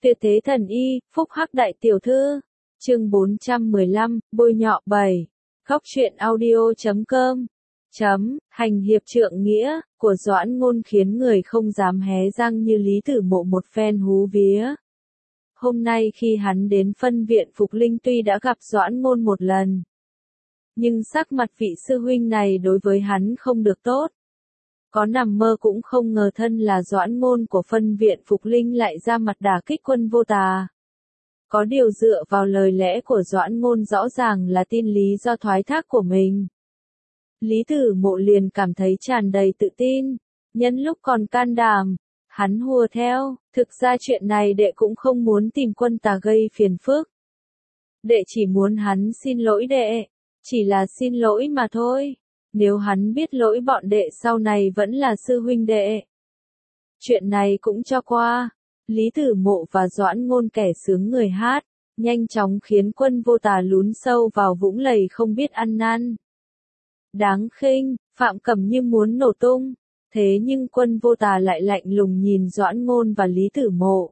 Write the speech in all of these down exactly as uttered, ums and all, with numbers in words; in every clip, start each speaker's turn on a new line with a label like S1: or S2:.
S1: Tuyệt thế thần y, phúc hắc đại tiểu thư. Chương bốn trăm mười lăm, bôi nhọ bảy. Góc truyện audio chấm com. Chấm, hành hiệp trượng nghĩa, của Doãn Ngôn khiến người không dám hé răng như Lý Tử Mộ một phen hú vía. Hôm nay khi hắn đến phân viện Phục Linh tuy đã gặp Doãn Ngôn một lần, nhưng sắc mặt vị sư huynh này đối với hắn không được tốt. Có nằm mơ cũng không ngờ thân là Doãn Ngôn của phân viện Phục Linh lại ra mặt đả kích Quân Vô Tà. Có điều dựa vào lời lẽ của Doãn Ngôn rõ ràng là tin lý do thoái thác của mình. Lý Tử Mộ liền cảm thấy tràn đầy tự tin, nhân lúc còn can đảm, hắn hùa theo, thực ra chuyện này đệ cũng không muốn tìm Quân Tà gây phiền phức. Đệ chỉ muốn hắn xin lỗi đệ, chỉ là xin lỗi mà thôi, nếu hắn biết lỗi bọn đệ sau này vẫn là sư huynh đệ. Chuyện này cũng cho qua, Lý Tử Mộ và Doãn Ngôn kẻ sướng người hát, nhanh chóng khiến Quân Vô Tà lún sâu vào vũng lầy không biết ăn năn. Đáng khinh, Phạm Cẩm như muốn nổ tung, thế nhưng Quân Vô Tà lại lạnh lùng nhìn Doãn Ngôn và Lý Tử Mộ.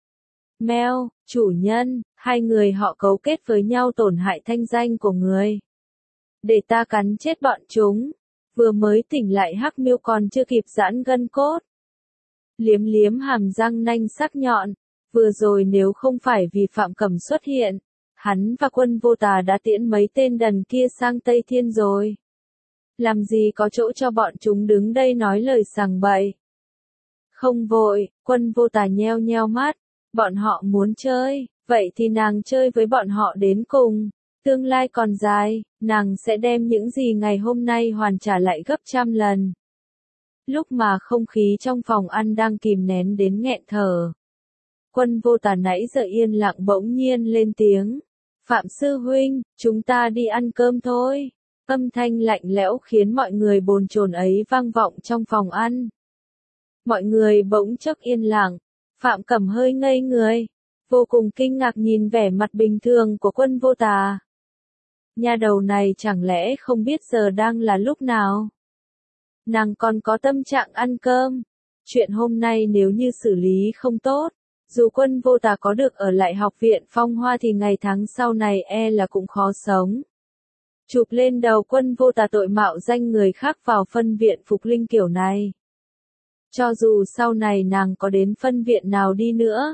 S1: Mèo, chủ nhân, hai người họ cấu kết với nhau tổn hại thanh danh của người. Để ta cắn chết bọn chúng, vừa mới tỉnh lại Hắc Miêu còn chưa kịp giãn gân cốt. Liếm liếm hàm răng nanh sắc nhọn, vừa rồi nếu không phải vì Phạm Cẩm xuất hiện, hắn và Quân Vô Tà đã tiễn mấy tên đần kia sang Tây Thiên rồi. Làm gì có chỗ cho bọn chúng đứng đây nói lời sằng bậy. Không vội, Quân Vô Tà nheo nheo mắt, bọn họ muốn chơi, vậy thì nàng chơi với bọn họ đến cùng. Tương lai còn dài, nàng sẽ đem những gì ngày hôm nay hoàn trả lại gấp trăm lần. Lúc mà không khí trong phòng ăn đang kìm nén đến nghẹn thở, Quân Vô Tà nãy giờ yên lặng bỗng nhiên lên tiếng. Phạm sư huynh, chúng ta đi ăn cơm thôi. Âm thanh lạnh lẽo khiến mọi người bồn chồn ấy vang vọng trong phòng ăn. Mọi người bỗng chốc yên lặng, Phạm Cẩm hơi ngây người, vô cùng kinh ngạc nhìn vẻ mặt bình thường của Quân Vô Tà. Nhà đầu này chẳng lẽ không biết giờ đang là lúc nào? Nàng còn có tâm trạng ăn cơm. Chuyện hôm nay nếu như xử lý không tốt, dù Quân Vô Tà có được ở lại học viện Phong Hoa thì ngày tháng sau này e là cũng khó sống. Chụp lên đầu Quân Vô Tà tội mạo danh người khác vào phân viện Phục Linh kiểu này. Cho dù sau này nàng có đến phân viện nào đi nữa,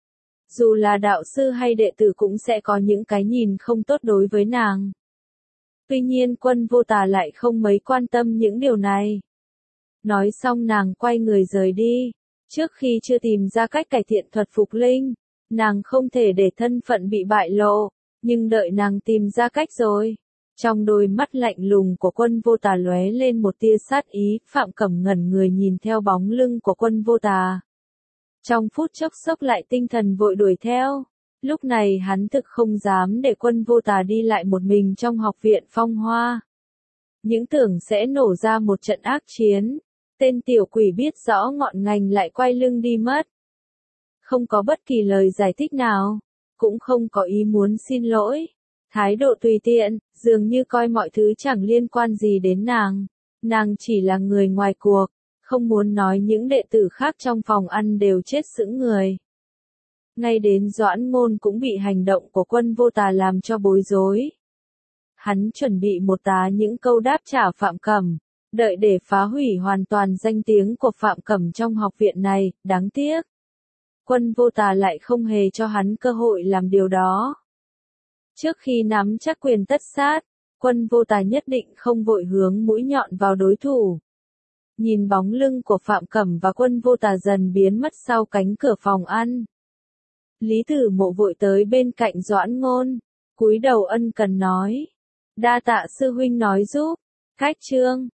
S1: dù là đạo sư hay đệ tử cũng sẽ có những cái nhìn không tốt đối với nàng. Tuy nhiên Quân Vô Tà lại không mấy quan tâm những điều này. Nói xong nàng quay người rời đi. Trước khi chưa tìm ra cách cải thiện thuật Phục Linh, nàng không thể để thân phận bị bại lộ, nhưng đợi nàng tìm ra cách rồi. Trong đôi mắt lạnh lùng của Quân Vô Tà lóe lên một tia sát ý, Phạm Cẩm ngẩn người nhìn theo bóng lưng của Quân Vô Tà. Trong phút chốc sốc lại tinh thần vội đuổi theo. Lúc này hắn thực không dám để Quân Vô Tà đi lại một mình trong học viện Phong Hoa. Những tưởng sẽ nổ ra một trận ác chiến. Tên tiểu quỷ biết rõ ngọn ngành lại quay lưng đi mất. Không có bất kỳ lời giải thích nào, cũng không có ý muốn xin lỗi. Thái độ tùy tiện, dường như coi mọi thứ chẳng liên quan gì đến nàng. Nàng chỉ là người ngoài cuộc, không muốn nói những đệ tử khác trong phòng ăn đều chết sững người. Ngay đến Doãn Ngôn cũng bị hành động của Quân Vô Tà làm cho bối rối. Hắn chuẩn bị một tá những câu đáp trả Phạm Cẩm, đợi để phá hủy hoàn toàn danh tiếng của Phạm Cẩm trong học viện này, đáng tiếc. Quân Vô Tà lại không hề cho hắn cơ hội làm điều đó. Trước khi nắm chắc quyền tất sát, Quân Vô Tà nhất định không vội hướng mũi nhọn vào đối thủ. Nhìn bóng lưng của Phạm Cẩm và Quân Vô Tà dần biến mất sau cánh cửa phòng ăn, Lý Tử Mộ vội tới bên cạnh Doãn Ngôn, cúi đầu ân cần nói. Đa tạ sư huynh nói giúp. Cách chương,